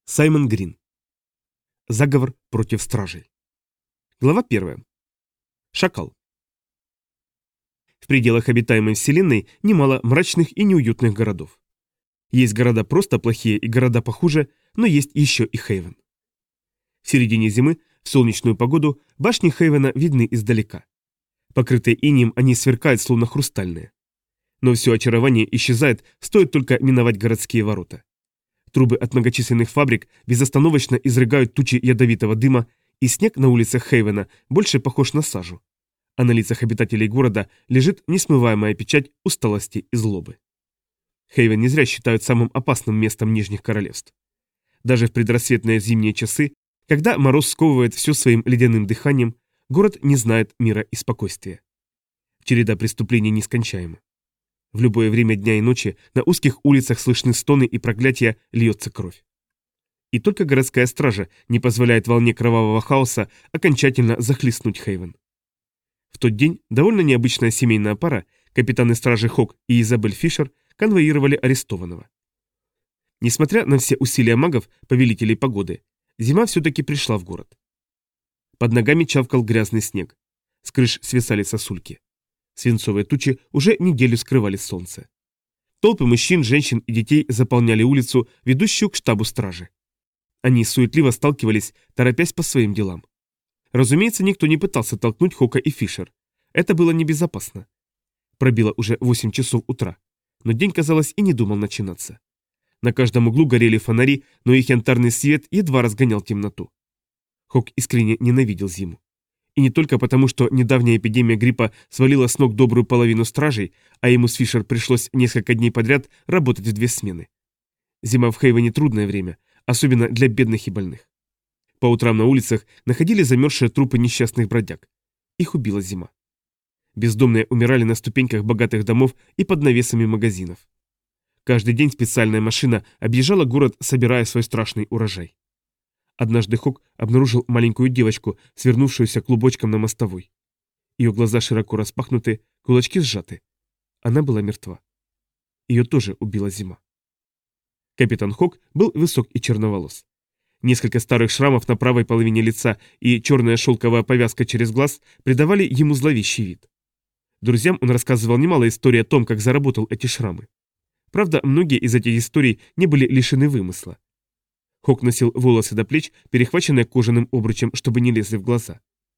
Саймон Грин. Заговор против стражей. Глава 1. Шакал. В пределах обитаемой вселенной немало мрачных и неуютных городов. Есть города просто плохие и города похуже, но есть еще и Хейвен. В середине зимы, в солнечную погоду, башни Хейвена видны издалека. Покрытые инеем, они сверкают, словно хрустальные. Но все очарование исчезает, стоит только миновать городские ворота. Трубы от многочисленных фабрик безостановочно изрыгают тучи ядовитого дыма, и снег на улицах Хейвена больше похож на сажу. А на лицах обитателей города лежит несмываемая печать усталости и злобы. Хейвен не зря считают самым опасным местом Нижних Королевств. Даже в предрассветные зимние часы, когда мороз сковывает все своим ледяным дыханием, город не знает мира и спокойствия. Череда преступлений нескончаема. В любое время дня и ночи на узких улицах слышны стоны и проклятия, льется кровь. И только городская стража не позволяет волне кровавого хаоса окончательно захлестнуть Хейвен. В тот день довольно необычная семейная пара, капитаны стражи Хок и Изабель Фишер, конвоировали арестованного. Несмотря на все усилия магов, повелителей погоды, зима все-таки пришла в город. Под ногами чавкал грязный снег. С крыш свисали сосульки. Свинцовые тучи уже неделю скрывали солнце. Толпы мужчин, женщин и детей заполняли улицу, ведущую к штабу стражи. Они суетливо сталкивались, торопясь по своим делам. Разумеется, никто не пытался толкнуть Хока и Фишер. Это было небезопасно. Пробило уже 8 часов утра, но день, казалось, и не думал начинаться. На каждом углу горели фонари, но их янтарный свет едва разгонял темноту. Хок искренне ненавидел зиму. И не только потому, что недавняя эпидемия гриппа свалила с ног добрую половину стражей, а ему с Фишер пришлось несколько дней подряд работать в 2 смены. Зима в Хейвене трудное время, особенно для бедных и больных. По утрам на улицах находили замерзшие трупы несчастных бродяг. Их убила зима. Бездомные умирали на ступеньках богатых домов и под навесами магазинов. Каждый день специальная машина объезжала город, собирая свой страшный урожай. Однажды Хок обнаружил маленькую девочку, свернувшуюся клубочком на мостовой. Ее глаза широко распахнуты, кулачки сжаты. Она была мертва. Ее тоже убила зима. Капитан Хок был высок и черноволос. Несколько старых шрамов на правой половине лица и черная шелковая повязка через глаз придавали ему зловещий вид. Друзьям он рассказывал немало историй о том, как заработал эти шрамы. Правда, многие из этих историй не были лишены вымысла. Хок носил волосы до плеч, перехваченные кожаным обручем, чтобы не лезли в глаза.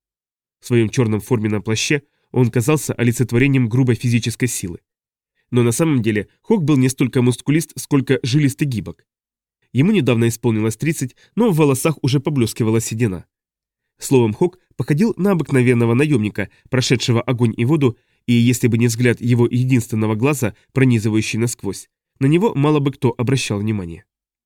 В своем черном форменном плаще он казался олицетворением грубой физической силы. Но на самом деле Хок был не столько мускулист, сколько жилист и гибок. Ему недавно исполнилось 30, но в волосах уже поблескивала седина. Словом, Хок походил на обыкновенного наемника, прошедшего огонь и воду, и если бы не взгляд его единственного глаза, пронизывающий насквозь, на него мало бы кто обращал внимание.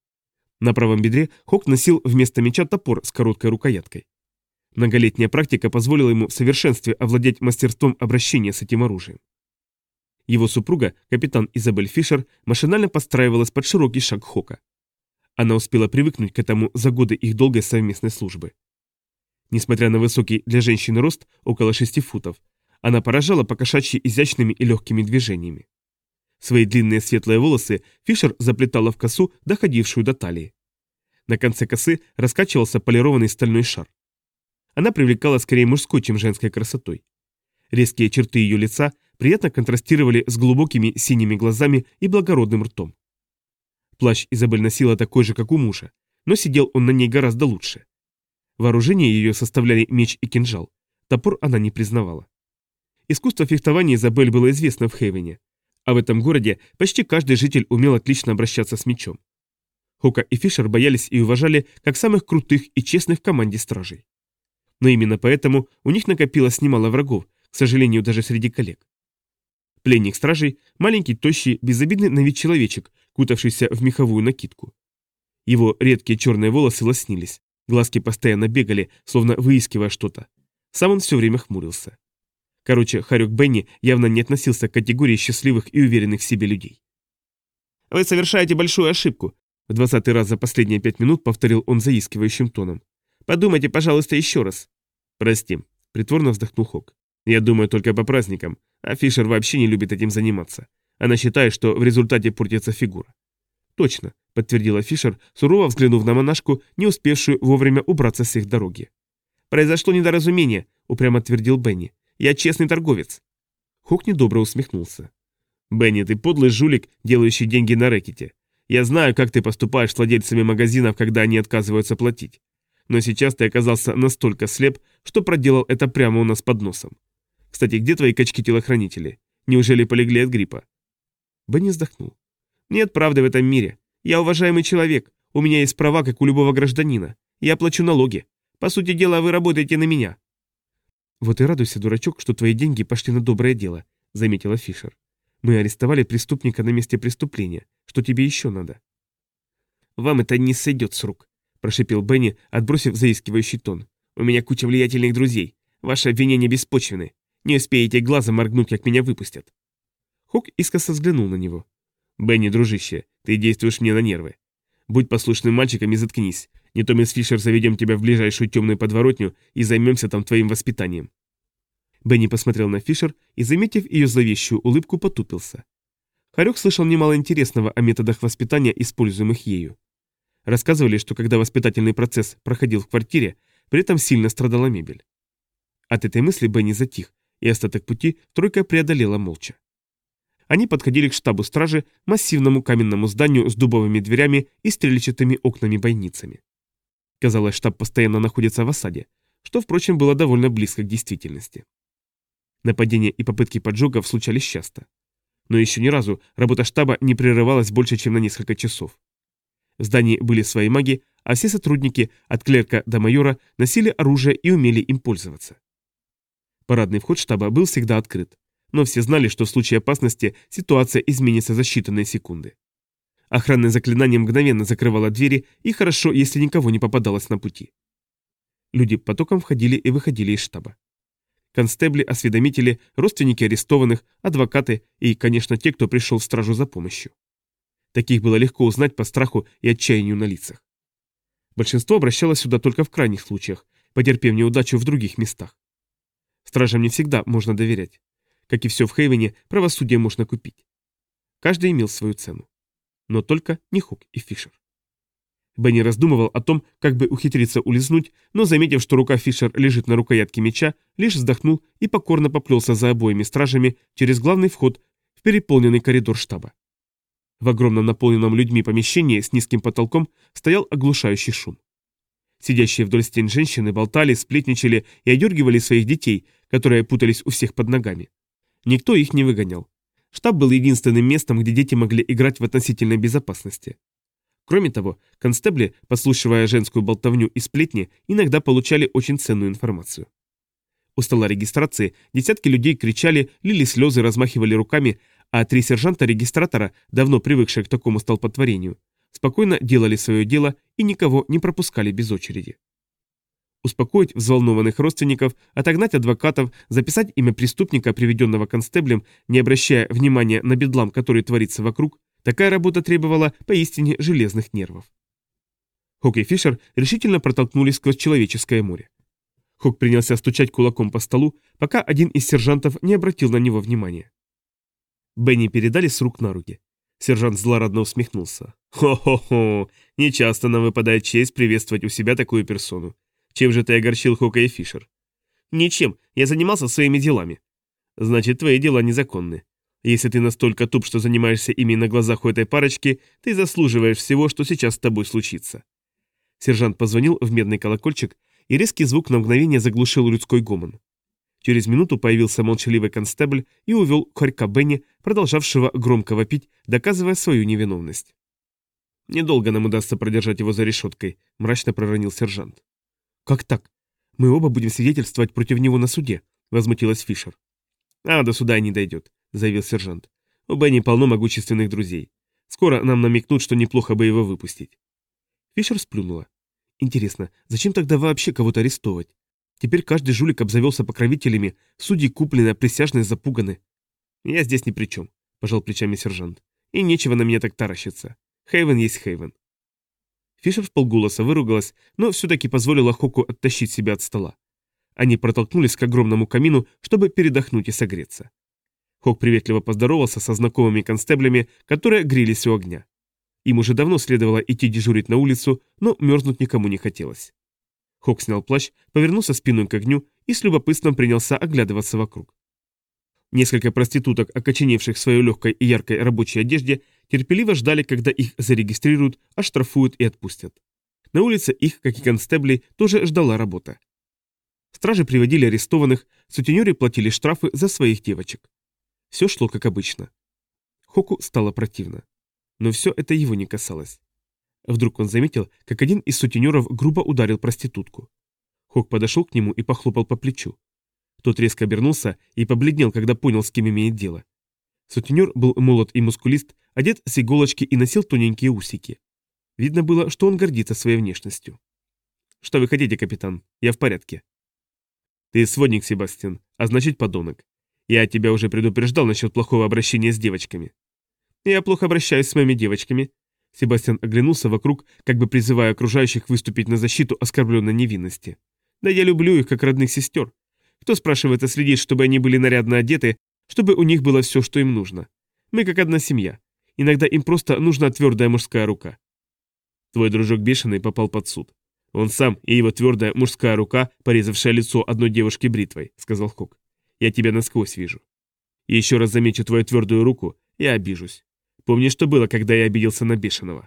На правом бедре Хок носил вместо меча топор с короткой рукояткой. Многолетняя практика позволила ему в совершенстве овладеть мастерством обращения с этим оружием. Его супруга, капитан Изабель Фишер, машинально подстраивалась под широкий шаг Хока. Она успела привыкнуть к этому за годы их долгой совместной службы. Несмотря на высокий для женщины рост, около 6 футов, она поражала покошачьи изящными и легкими движениями. Свои длинные светлые волосы Фишер заплетала в косу, доходившую до талии. На конце косы раскачивался полированный стальной шар. Она привлекала скорее мужской, чем женской красотой. Резкие черты ее лица приятно контрастировали с глубокими синими глазами и благородным ртом. Плащ Изабель носила такой же, как у мужа, но сидел он на ней гораздо лучше. Вооружение ее составляли меч и кинжал. Топор она не признавала. Искусство фехтования Изабель было известно в Хейвене. А в этом городе почти каждый житель умел отлично обращаться с мечом. Хока и Фишер боялись и уважали как самых крутых и честных в команде стражей. Но именно поэтому у них накопилось немало врагов, к сожалению, даже среди коллег. Пленник стражей – маленький, тощий, безобидный на вид человечек, кутавшийся в меховую накидку. Его редкие черные волосы лоснились, глазки постоянно бегали, словно выискивая что-то. Сам он все время хмурился. Короче, Харек Бенни явно не относился к категории счастливых и уверенных в себе людей. «Вы совершаете большую ошибку», — в 20-й раз за последние 5 минут повторил он заискивающим тоном. «Подумайте, пожалуйста, еще раз». «Прости», — притворно вздохнул Хок. «Я думаю только по праздникам, а Фишер вообще не любит этим заниматься. Она считает, что в результате портится фигура». «Точно», — подтвердила Фишер, сурово взглянув на монашку, не успевшую вовремя убраться с их дороги. «Произошло недоразумение», — упрямо твердил Бенни. «Я честный торговец». Хук недобро усмехнулся. «Бенни, ты подлый жулик, делающий деньги на рэкете. Я знаю, как ты поступаешь с владельцами магазинов, когда они отказываются платить. Но сейчас ты оказался настолько слеп, что проделал это прямо у нас под носом. Кстати, где твои качки-телохранители? Неужели полегли от гриппа?» Бенни вздохнул. «Нет правды в этом мире. Я уважаемый человек. У меня есть права, как у любого гражданина. Я плачу налоги. По сути дела, вы работаете на меня». «Вот и радуйся, дурачок, что твои деньги пошли на доброе дело», — заметила Фишер. «Мы арестовали преступника на месте преступления. Что тебе еще надо?» «Вам это не сойдет с рук», — прошипел Бенни, отбросив заискивающий тон. «У меня куча влиятельных друзей. Ваши обвинения беспочвены. Не успеете глазом моргнуть, как меня выпустят». Хук искоса взглянул на него. «Бенни, дружище, ты действуешь мне на нервы. Будь послушным мальчиком и заткнись. Не то мы с Фишер заведем тебя в ближайшую темную подворотню и займемся там твоим воспитанием». Бенни посмотрел на Фишер и, заметив ее зловещую улыбку, потупился. Хорек слышал немало интересного о методах воспитания, используемых ею. Рассказывали, что когда воспитательный процесс проходил в квартире, при этом сильно страдала мебель. От этой мысли Бенни затих, и остаток пути тройка преодолела молча. Они подходили к штабу стражи, массивному каменному зданию с дубовыми дверями и стрельчатыми окнами-бойницами. Казалось, штаб постоянно находится в осаде, что, впрочем, было довольно близко к действительности. Нападения и попытки поджогов случались часто. Но еще ни разу работа штаба не прерывалась больше, чем на несколько часов. В здании были свои маги, а все сотрудники, от клерка до майора, носили оружие и умели им пользоваться. Парадный вход штаба был всегда открыт, но все знали, что в случае опасности ситуация изменится за считанные секунды. Охранное заклинание мгновенно закрывало двери, и хорошо, если никого не попадалось на пути. Люди потоком входили и выходили из штаба. Констебли, осведомители, родственники арестованных, адвокаты и, конечно, те, кто пришел в стражу за помощью. Таких было легко узнать по страху и отчаянию на лицах. Большинство обращалось сюда только в крайних случаях, потерпев неудачу в других местах. Стражам не всегда можно доверять. Как и все в Хейвене, правосудие можно купить. Каждый имел свою цену. Но только не Хук и Фишер. Бенни раздумывал о том, как бы ухитриться улизнуть, но, заметив, что рука Фишер лежит на рукоятке меча, лишь вздохнул и покорно поплелся за обоими стражами через главный вход в переполненный коридор штаба. В огромном наполненном людьми помещении с низким потолком стоял оглушающий шум. Сидящие вдоль стен женщины болтали, сплетничали и одергивали своих детей, которые путались у всех под ногами. Никто их не выгонял. Штаб был единственным местом, где дети могли играть в относительной безопасности. Кроме того, констебли, подслушивая женскую болтовню и сплетни, иногда получали очень ценную информацию. У стола регистрации десятки людей кричали, лили слезы, размахивали руками, а 3 сержанта-регистратора, давно привыкшие к такому столпотворению, спокойно делали свое дело и никого не пропускали без очереди. Успокоить взволнованных родственников, отогнать адвокатов, записать имя преступника, приведенного констеблем, не обращая внимания на бедлам, который творится вокруг, такая работа требовала поистине железных нервов. Хук и Фишер решительно протолкнулись сквозь человеческое море. Хук принялся стучать кулаком по столу, пока один из сержантов не обратил на него внимания. Бенни передали с рук на руки. Сержант злорадно усмехнулся. «Хо-хо-хо! Нечасто нам выпадает честь приветствовать у себя такую персону. Чем же ты огорчил Хука и Фишер?» «Ничем, я занимался своими делами». «Значит, твои дела незаконны. Если ты настолько туп, что занимаешься ими на глазах у этой парочки, ты заслуживаешь всего, что сейчас с тобой случится». Сержант позвонил в медный колокольчик, и резкий звук на мгновение заглушил людской гомон. Через минуту появился молчаливый констебль и увел хорька Бенни, продолжавшего громко вопить, доказывая свою невиновность. «Недолго нам удастся продержать его за решеткой», — мрачно проронил сержант. «Как так? Мы оба будем свидетельствовать против него на суде», — возмутилась Фишер. «А, до суда не дойдет», — заявил сержант. «У Бенни полно могущественных друзей. Скоро нам намекнут, что неплохо бы его выпустить». Фишер сплюнула. «Интересно, зачем тогда вообще кого-то арестовывать? Теперь каждый жулик обзавелся покровителями, судьи куплены, а присяжные запуганы». «Я здесь ни при чем», — пожал плечами сержант. «И нечего на меня так таращиться. Хейвен есть Хейвен». Фишер вполголоса выругалась, но все-таки позволила Хоку оттащить себя от стола. Они протолкнулись к огромному камину, чтобы передохнуть и согреться. Хок приветливо поздоровался со знакомыми констеблями, которые грелись у огня. Им уже давно следовало идти дежурить на улицу, но мерзнуть никому не хотелось. Хок снял плащ, повернулся спиной к огню и с любопытством принялся оглядываться вокруг. Несколько проституток, окоченевших в своей легкой и яркой рабочей одежде, терпеливо ждали, когда их зарегистрируют, оштрафуют и отпустят. На улице их, как и констеблей, тоже ждала работа. Стражи приводили арестованных, сутенеры платили штрафы за своих девочек. Все шло как обычно. Хоку стало противно. Но все это его не касалось. Вдруг он заметил, как один из сутенеров грубо ударил проститутку. Хок подошел к нему и похлопал по плечу. Тот резко обернулся и побледнел, когда понял, с кем имеет дело. Сутенер был молод и мускулист, одет с иголочки и носил тоненькие усики. Видно было, что он гордится своей внешностью. «Что вы хотите, капитан? Я в порядке». «Ты сводник, Себастьян, а значит подонок. Я тебя уже предупреждал насчет плохого обращения с девочками». «Я плохо обращаюсь с моими девочками». Себастьян оглянулся вокруг, как бы призывая окружающих выступить на защиту оскорбленной невинности. «Да я люблю их, как родных сестер. Кто, спрашивается, следит, чтобы они были нарядно одеты, чтобы у них было все, что им нужно? Мы как одна семья. Иногда им просто нужна твердая мужская рука». Твой дружок бешеный попал под суд. Он сам и его твердая мужская рука, порезавшая лицо одной девушки бритвой, сказал Хок. Я тебя насквозь вижу. И еще раз замечу твою твердую руку, я обижусь. Помни, что было, когда я обиделся на бешеного.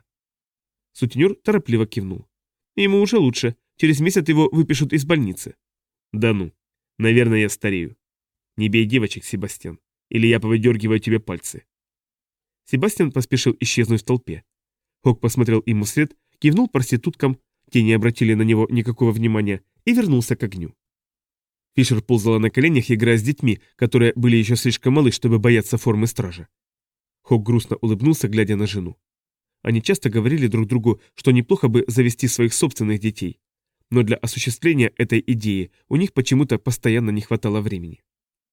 Сутенер торопливо кивнул. Ему уже лучше. Через месяц его выпишут из больницы. Да ну. Наверное, я старею. Не бей девочек, Себастьян, или я повыдергиваю тебе пальцы. Себастьян поспешил исчезнуть в толпе. Хок посмотрел ему вслед, кивнул проституткам, те не обратили на него никакого внимания, и вернулся к огню. Фишер ползала на коленях, играя с детьми, которые были еще слишком малы, чтобы бояться формы стража. Хок грустно улыбнулся, глядя на жену. Они часто говорили друг другу, что неплохо бы завести своих собственных детей. Но для осуществления этой идеи у них почему-то постоянно не хватало времени.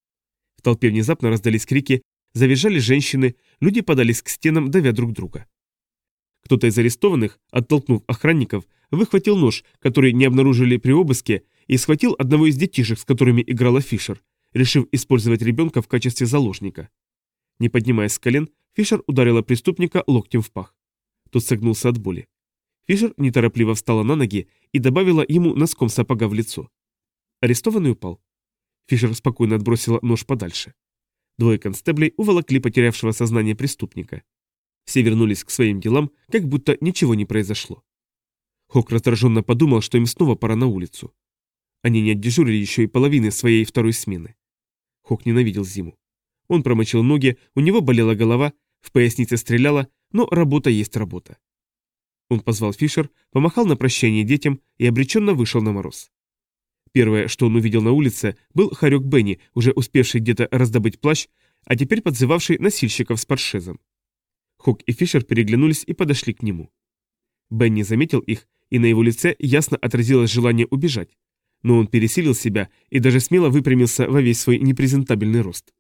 В толпе внезапно раздались крики, завизжали женщины, люди подались к стенам, давя друг друга. Кто-то из арестованных, оттолкнув охранников, выхватил нож, который не обнаружили при обыске, и схватил одного из детишек, с которыми играла Фишер, решив использовать ребенка в качестве заложника. Не поднимаясь с колен, Фишер ударила преступника локтем в пах. Тот согнулся от боли. Фишер неторопливо встала на ноги и добавила ему носком сапога в лицо. Арестованный упал. Фишер спокойно отбросила нож подальше. Двое констеблей уволокли потерявшего сознание преступника. Все вернулись к своим делам, как будто ничего не произошло. Хок раздраженно подумал, что им снова пора на улицу. Они не отдежурили еще и половины своей второй смены. Хок ненавидел зиму. Он промочил ноги, у него болела голова, в пояснице стреляло, но работа есть работа. Он позвал Фишер, помахал на прощание детям и обреченно вышел на мороз. Первое, что он увидел на улице, был хорек Бенни, уже успевший где-то раздобыть плащ, а теперь подзывавший носильщиков с паршезом. Хок и Фишер переглянулись и подошли к нему. Бенни заметил их, и на его лице ясно отразилось желание убежать, но он пересилил себя и даже смело выпрямился во весь свой непрезентабельный рост.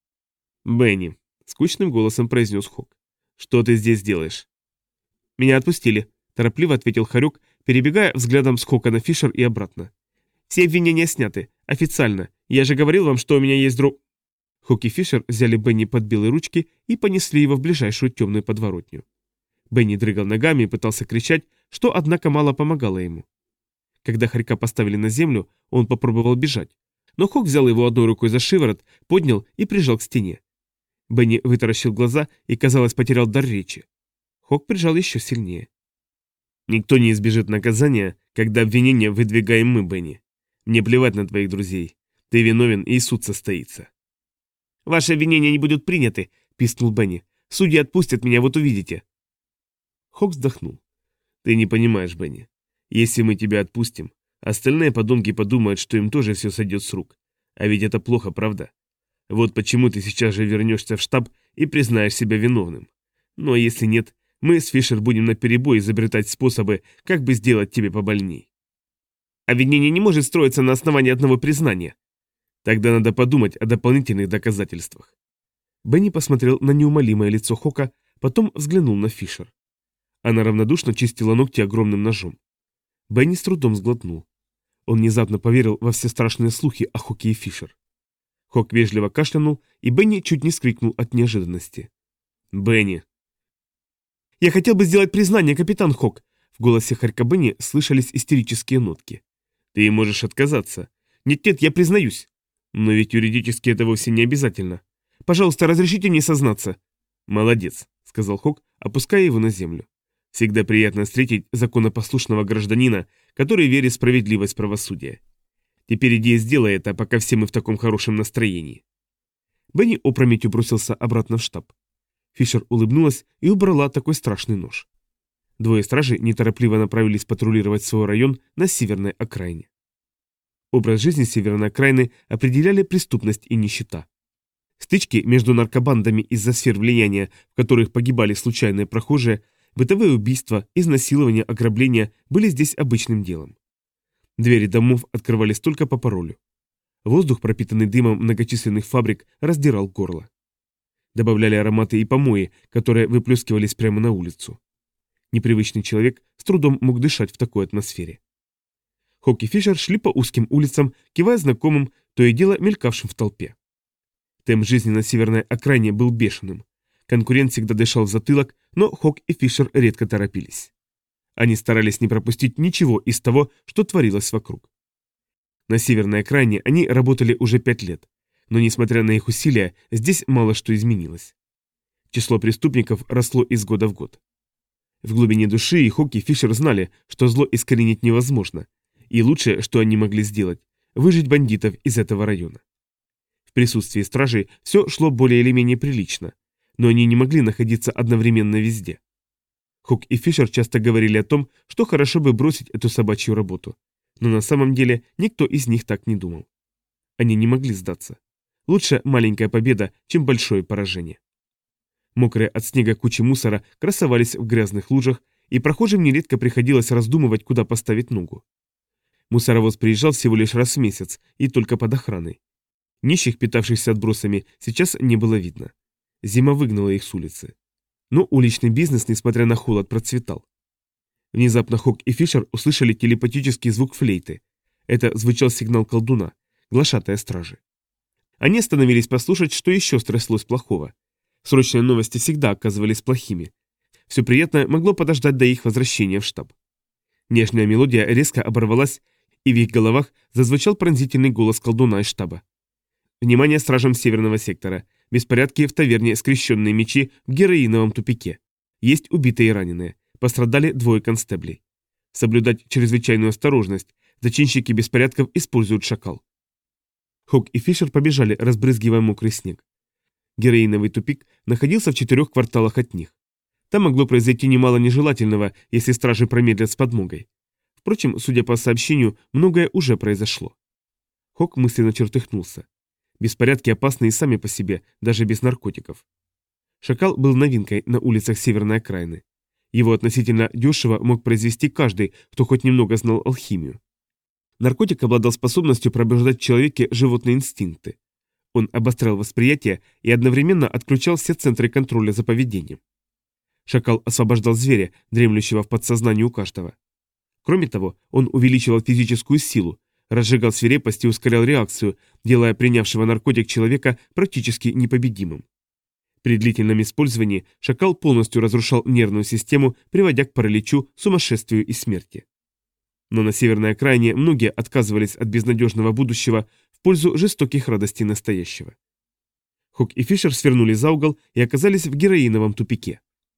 «Бенни», — скучным голосом произнес Хок, — «что ты здесь делаешь?» «Меня отпустили», — торопливо ответил Хорек, перебегая взглядом с Хока на Фишер и обратно. «Все обвинения сняты. Официально. Я же говорил вам, что у меня есть Хок и Фишер взяли Бенни под белые ручки и понесли его в ближайшую темную подворотню. Бенни дрыгал ногами и пытался кричать, что, однако, мало помогало ему. Когда Хорька поставили на землю, он попробовал бежать, но Хок взял его одной рукой за шиворот, поднял и прижал к стене. Бенни вытаращил глаза и, казалось, потерял дар речи. Хок прижал еще сильнее. «Никто не избежит наказания, когда обвинение выдвигаем мы, Бенни. Мне плевать на твоих друзей. Ты виновен, и суд состоится». «Ваши обвинения не будут приняты», — пискнул Бенни. «Судьи отпустят меня, вот увидите». Хок вздохнул. «Ты не понимаешь, Бенни. Если мы тебя отпустим, остальные подонки подумают, что им тоже все сойдет с рук. А ведь это плохо, правда? Вот почему ты сейчас же вернешься в штаб и признаешь себя виновным. Ну а если нет, мы с Фишер будем наперебой изобретать способы, как бы сделать тебе побольней». «Обвинение не может строиться на основании одного признания». «Тогда надо подумать о дополнительных доказательствах». Бенни посмотрел на неумолимое лицо Хока, потом взглянул на Фишер. Она равнодушно чистила ногти огромным ножом. Бенни с трудом сглотнул. Он внезапно поверил во все страшные слухи о Хоке и Фишер. Хок вежливо кашлянул, и Бенни чуть не вскрикнул от неожиданности. «Бенни!» Я хотел бы сделать признание, капитан Хок!» В голосе Харькабыни слышались истерические нотки. «Ты можешь отказаться». «Нет-нет, я признаюсь». «Но ведь юридически это вовсе не обязательно. Пожалуйста, разрешите мне сознаться». «Молодец», — сказал Хок, опуская его на землю. «Всегда приятно встретить законопослушного гражданина, который верит в справедливость правосудия. Теперь иди и сделай это, пока все мы в таком хорошем настроении». Бенни опрометью бросился обратно в штаб. Фишер улыбнулась и убрала такой страшный нож. Двое стражей неторопливо направились патрулировать свой район на северной окраине. Образ жизни северной окраины определяли преступность и нищета. Стычки между наркобандами из-за сфер влияния, в которых погибали случайные прохожие, бытовые убийства, изнасилования, ограбления были здесь обычным делом. Двери домов открывались только по паролю. Воздух, пропитанный дымом многочисленных фабрик, раздирал горло. Добавляли ароматы и помои, которые выплескивались прямо на улицу. Непривычный человек с трудом мог дышать в такой атмосфере. Хок и Фишер шли по узким улицам, кивая знакомым, то и дело мелькавшим в толпе. Темп жизни на северной окраине был бешеным. Конкурент всегда дышал в затылок, но Хок и Фишер редко торопились. Они старались не пропустить ничего из того, что творилось вокруг. На северной окраине они работали уже 5 лет, но несмотря на их усилия, здесь мало что изменилось. Число преступников росло из года в год. В глубине души и Хок и Фишер знали, что зло искоренить невозможно, и лучшее, что они могли сделать, выжить бандитов из этого района. В присутствии стражей все шло более или менее прилично, но они не могли находиться одновременно везде. Хок и Фишер часто говорили о том, что хорошо бы бросить эту собачью работу, но на самом деле никто из них так не думал. Они не могли сдаться. Лучше маленькая победа, чем большое поражение. Мокрые от снега кучи мусора красовались в грязных лужах, и прохожим нередко приходилось раздумывать, куда поставить ногу. Мусоровоз приезжал всего лишь раз в месяц, и только под охраной. Нищих, питавшихся отбросами, сейчас не было видно. Зима выгнала их с улицы. Но уличный бизнес, несмотря на холод, процветал. Внезапно Хок и Фишер услышали телепатический звук флейты. Это звучал сигнал колдуна, глашатая стражи. Они остановились послушать, что еще стряслось плохого. Срочные новости всегда оказывались плохими. Все приятное могло подождать до их возвращения в штаб. Нежная мелодия резко оборвалась, и в их головах зазвучал пронзительный голос колдуна из штаба. «Внимание стражам северного сектора! Беспорядки в таверне «Скрещенные мечи» в героиновом тупике. Есть убитые и раненые. Пострадали 2 констеблей. Соблюдать чрезвычайную осторожность. Зачинщики беспорядков используют шакал». Хок и Фишер побежали, разбрызгивая мокрый снег. Героиновый тупик находился в 4 кварталах от них. Там могло произойти немало нежелательного, если стражи промедлят с подмогой. Впрочем, судя по сообщению, многое уже произошло. Хок мысленно чертыхнулся. Беспорядки опасны и сами по себе, даже без наркотиков. Шакал был новинкой на улицах северной окраины. Его относительно дешево мог произвести каждый, кто хоть немного знал алхимию. Наркотик обладал способностью пробуждать в человеке животные инстинкты. Он обострял восприятие и одновременно отключал все центры контроля за поведением. Шакал освобождал зверя, дремлющего в подсознании у каждого. Кроме того, он увеличивал физическую силу, разжигал свирепость и ускорял реакцию, делая принявшего наркотик человека практически непобедимым. При длительном использовании шакал полностью разрушал нервную систему, приводя к параличу, сумасшествию и смерти. Но на северной окраине многие отказывались от безнадежного будущего в пользу жестоких радостей настоящего. Хок и Фишер свернули за угол и оказались в героиновом тупике.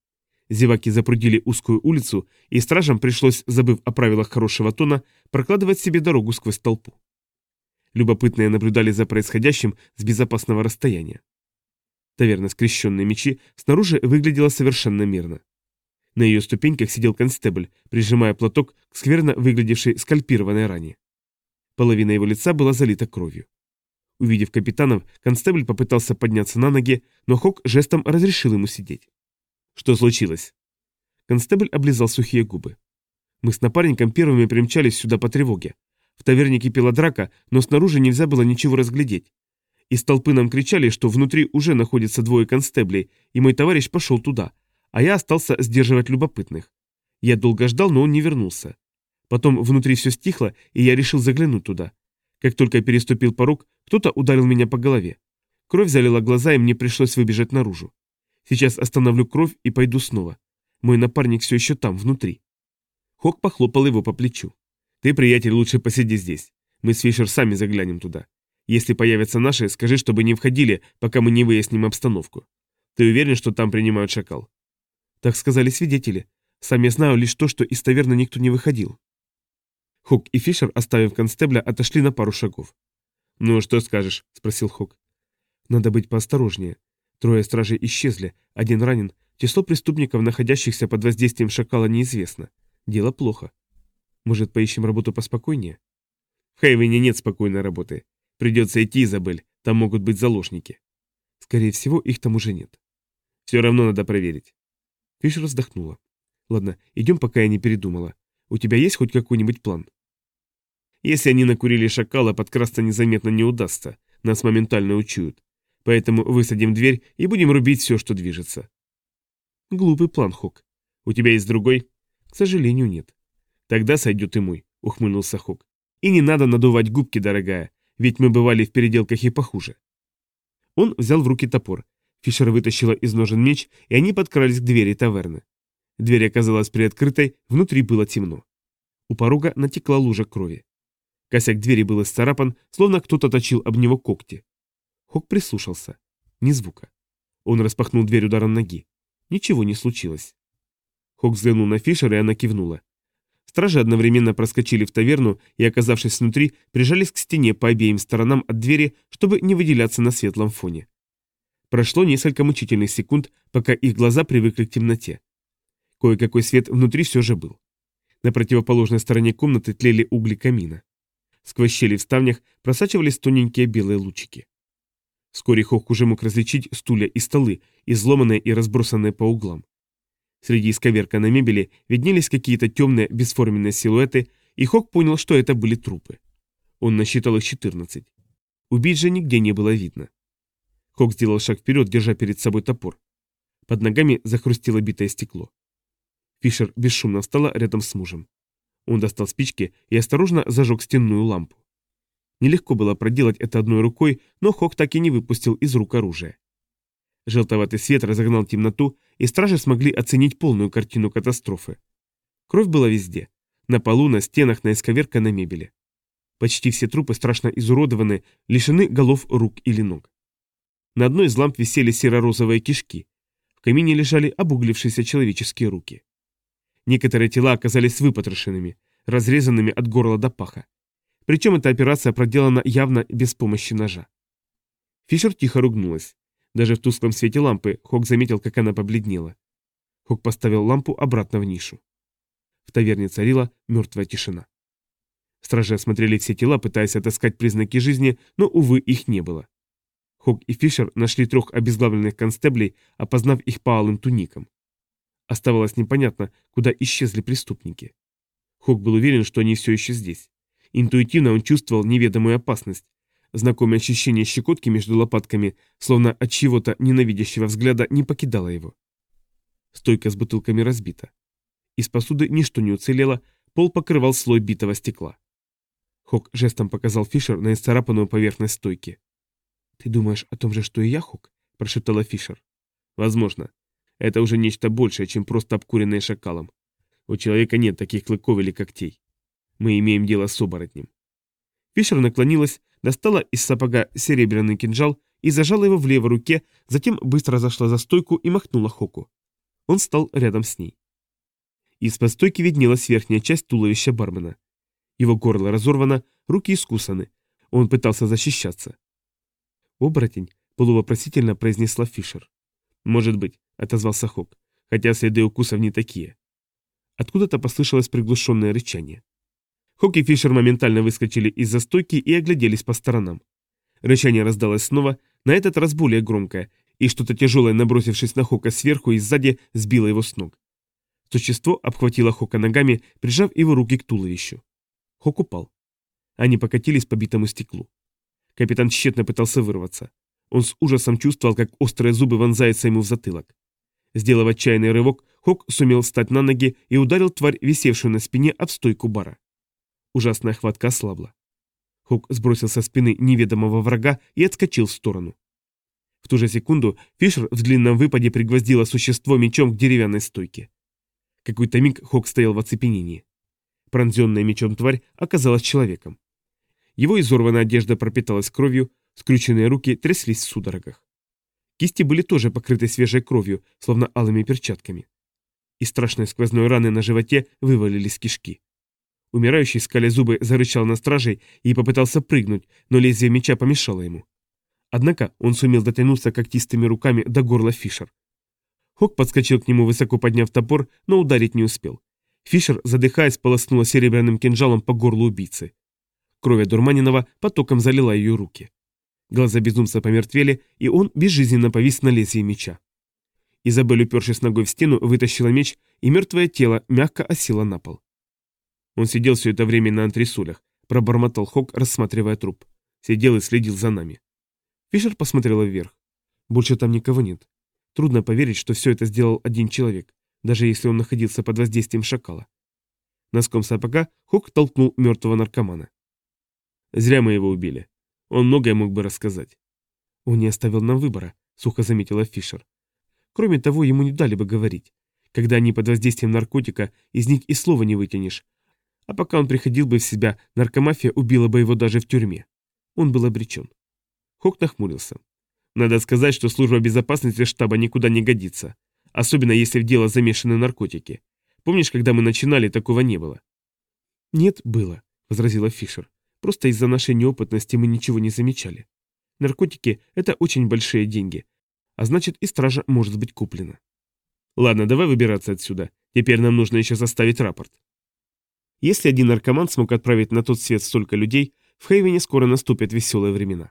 Зеваки запрудили узкую улицу, и стражам пришлось, забыв о правилах хорошего тона, прокладывать себе дорогу сквозь толпу. Любопытные наблюдали за происходящим с безопасного расстояния. Таверна «Скрещенные мечи» снаружи выглядела совершенно мирно. На ее ступеньках сидел констебль, прижимая платок к скверно выглядевшей скальпированной ране. Половина его лица была залита кровью. Увидев капитанов, констебль попытался подняться на ноги, но Хок жестом разрешил ему сидеть. «Что случилось?» Констебль облизал сухие губы. «Мы с напарником первыми примчались сюда по тревоге. В таверне кипела драка, но снаружи нельзя было ничего разглядеть. Из толпы нам кричали, что внутри уже находятся 2 констеблей, и мой товарищ пошел туда, а я остался сдерживать любопытных. Я долго ждал, но он не вернулся. Потом внутри все стихло, и я решил заглянуть туда. Как только я переступил порог, кто-то ударил меня по голове. Кровь залила глаза, и мне пришлось выбежать наружу. Сейчас остановлю кровь и пойду снова. Мой напарник все еще там, внутри. Хок похлопал его по плечу. Ты, приятель, лучше посиди здесь. Мы с Фишер сами заглянем туда. Если появятся наши, скажи, чтобы не входили, пока мы не выясним обстановку. Ты уверен, что там принимают шакал? Так сказали свидетели. Сам я знаю лишь то, что из таверны никто не выходил. Хок и Фишер, оставив констебля, отошли на пару шагов. «Ну, что скажешь?» – спросил Хок. «Надо быть поосторожнее. 3 стражей исчезли, 1 ранен. Число преступников, находящихся под воздействием шакала, неизвестно. Дело плохо. Может, поищем работу поспокойнее?» «В Хейвене нет спокойной работы. Придется идти, Изабель, там могут быть заложники». «Скорее всего, их там уже нет». «Все равно надо проверить». Фишер вздохнула. «Ладно, идем, пока я не передумала. У тебя есть хоть какой-нибудь план?» «Если они накурили шакала, подкрасться незаметно не удастся. Нас моментально учуют. Поэтому высадим дверь и будем рубить все, что движется». «Глупый план, Хок. У тебя есть другой?» «К сожалению, нет». «Тогда сойдет и мой», — ухмыльнулся Хок. «И не надо надувать губки, дорогая, ведь мы бывали в переделках и похуже». Он взял в руки топор. Фишер вытащила из ножен меч, и они подкрались к двери таверны. Дверь оказалась приоткрытой, внутри было темно. У порога натекла лужа крови. Косяк двери был исцарапан, словно кто-то точил об него когти. Хок прислушался. Ни звука. Он распахнул дверь ударом ноги. Ничего не случилось. Хок взглянул на Фишер, и она кивнула. Стражи одновременно проскочили в таверну и, оказавшись внутри, прижались к стене по обеим сторонам от двери, чтобы не выделяться на светлом фоне. Прошло несколько мучительных секунд, пока их глаза привыкли к темноте. Кое-какой свет внутри все же был. На противоположной стороне комнаты тлели угли камина. Сквозь щели в ставнях просачивались тоненькие белые лучики. Вскоре Хок уже мог различить стулья и столы, изломанные и разбросанные по углам. Среди исковерканной мебели виднелись какие-то темные бесформенные силуэты, и Хок понял, что это были трупы. Он насчитал их 14. Убийц же нигде не было видно. Хок сделал шаг вперед, держа перед собой топор. Под ногами захрустело битое стекло. Фишер бесшумно встала рядом с мужем. Он достал спички и осторожно зажег стенную лампу. Нелегко было проделать это одной рукой, но Хок так и не выпустил из рук оружие. Желтоватый свет разогнал темноту, и стражи смогли оценить полную картину катастрофы. Кровь была везде. На полу, на стенах, на исковерканной мебели. Почти все трупы страшно изуродованы, лишены голов, рук или ног. На одной из ламп висели серо-розовые кишки. В камине лежали обуглившиеся человеческие руки. Некоторые тела оказались выпотрошенными, разрезанными от горла до паха. Причем эта операция проделана явно без помощи ножа. Фишер тихо ругнулась. Даже в тусклом свете лампы Хок заметил, как она побледнела. Хок поставил лампу обратно в нишу. В таверне царила мертвая тишина. Стражи осмотрели все тела, пытаясь отыскать признаки жизни, но, увы, их не было. Хок и Фишер нашли 3 обезглавленных констеблей, опознав их по алым туникам. Оставалось непонятно, куда исчезли преступники. Хок был уверен, что они все еще здесь. Интуитивно он чувствовал неведомую опасность. Знакомое ощущение щекотки между лопатками, словно от чего-то ненавидящего взгляда, не покидало его. Стойка с бутылками разбита. Из посуды ничто не уцелело, пол покрывал слой битого стекла. Хок жестом показал Фишер на исцарапанную поверхность стойки. «Ты думаешь о том же, что и я, Хок?» – прошептала Фишер. «Возможно. Это уже нечто большее, чем просто обкуренное шакалом. У человека нет таких клыков или когтей. Мы имеем дело с оборотнем». Фишер наклонилась, достала из сапога серебряный кинжал и зажала его в левой руке, затем быстро зашла за стойку и махнула Хоку. Он встал рядом с ней. Из-под стойки виднелась верхняя часть туловища бармена. Его горло разорвано, руки искусаны. Он пытался защищаться. «Оборотень?» — полувопросительно произнесла Фишер. «Может быть», — отозвался Хок, хотя следы укусов не такие. Откуда-то послышалось приглушенное рычание. Хок и Фишер моментально выскочили из-за стойки и огляделись по сторонам. Рычание раздалось снова, на этот раз более громкое, и что-то тяжелое, набросившись на Хока сверху и сзади, сбило его с ног. Существо обхватило Хока ногами, прижав его руки к туловищу. Хок упал. Они покатились по битому стеклу. Капитан тщетно пытался вырваться. Он с ужасом чувствовал, как острые зубы вонзаются ему в затылок. Сделав отчаянный рывок, Хок сумел встать на ноги и ударил тварь, висевшую на спине, об стойку бара. Ужасная хватка ослабла. Хок сбросил со спины неведомого врага и отскочил в сторону. В ту же секунду Фишер в длинном выпаде пригвоздила существо мечом к деревянной стойке. Какой-то миг Хок стоял в оцепенении. Пронзенная мечом тварь оказалась человеком. Его изорванная одежда пропиталась кровью, скрюченные руки тряслись в судорогах. Кисти были тоже покрыты свежей кровью, словно алыми перчатками. Из страшной сквозной раны на животе вывалились кишки. Умирающий, скаля зубы, зарычал на стражей и попытался прыгнуть, но лезвие меча помешало ему. Однако он сумел дотянуться когтистыми руками до горла Фишер. Хок подскочил к нему, высоко подняв топор, но ударить не успел. Фишер, задыхаясь, полоснула серебряным кинжалом по горлу убийцы. Кровь одурманенного потоком залила ее руки. Глаза безумца помертвели, и он безжизненно повис на лезвии меча. Изабель, упершись ногой в стену, вытащила меч, и мертвое тело мягко осело на пол. Он сидел все это время на антресолях, пробормотал Хок, рассматривая труп. Сидел и следил за нами. Фишер посмотрела вверх. Больше там никого нет. Трудно поверить, что все это сделал один человек, даже если он находился под воздействием шакала. Носком сапога Хок толкнул мертвого наркомана. Зря мы его убили. Он многое мог бы рассказать. Он не оставил нам выбора, сухо заметила Фишер. Кроме того, ему не дали бы говорить. Когда они под воздействием наркотика, из них и слова не вытянешь. А пока он приходил бы в себя, наркомафия убила бы его даже в тюрьме. Он был обречен. Хок нахмурился. Надо сказать, что служба безопасности штаба никуда не годится. Особенно если в дело замешаны наркотики. Помнишь, когда мы начинали, такого не было? Нет, было, возразила Фишер. Просто из-за нашей неопытности мы ничего не замечали. Наркотики – это очень большие деньги. А значит, и стража может быть куплена. Ладно, давай выбираться отсюда. Теперь нам нужно еще составить рапорт. Если один наркоман смог отправить на тот свет столько людей, в Хейвене скоро наступят веселые времена.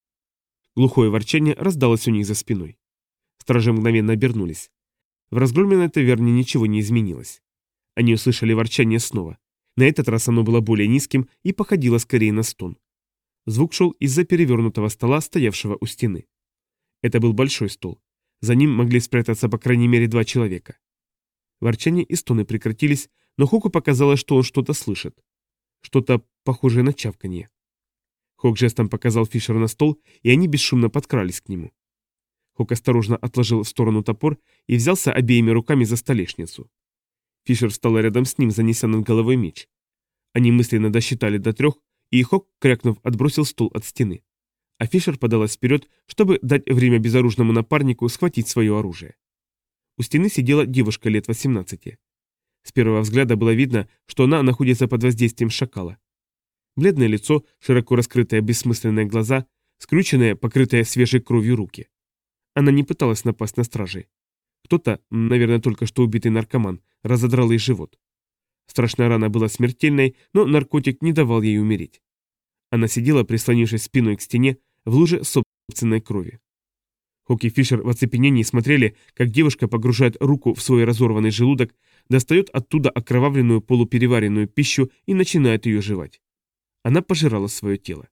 Глухое ворчание раздалось у них за спиной. Стражи мгновенно обернулись. В разгромленной таверне ничего не изменилось. Они услышали ворчание снова. На этот раз оно было более низким и походило скорее на стон. Звук шел из-за перевернутого стола, стоявшего у стены. Это был большой стол. За ним могли спрятаться по крайней мере 2 человека. Ворчание и стоны прекратились, но Хоку показалось, что он что-то слышит. Что-то похожее на чавканье. Хок жестом показал Фишеру на стол, и они бесшумно подкрались к нему. Хок осторожно отложил в сторону топор и взялся обеими руками за столешницу. Фишер встала рядом с ним, занеся над головой меч. Они мысленно досчитали до 3, и Хок, крякнув, отбросил стул от стены. А Фишер подалась вперед, чтобы дать время безоружному напарнику схватить свое оружие. У стены сидела девушка лет 18. С первого взгляда было видно, что она находится под воздействием шакала. Бледное лицо, широко раскрытые бессмысленные глаза, скрюченные, покрытые свежей кровью руки. Она не пыталась напасть на стражей. Кто-то, наверное, только что убитый наркоман, разодрал ей живот. Страшная рана была смертельной, но наркотик не давал ей умереть. Она сидела, прислонившись спиной к стене, в луже собственной крови. Хок и Фишер в оцепенении смотрели, как девушка погружает руку в свой разорванный желудок, достает оттуда окровавленную полупереваренную пищу и начинает ее жевать. Она пожирала свое тело.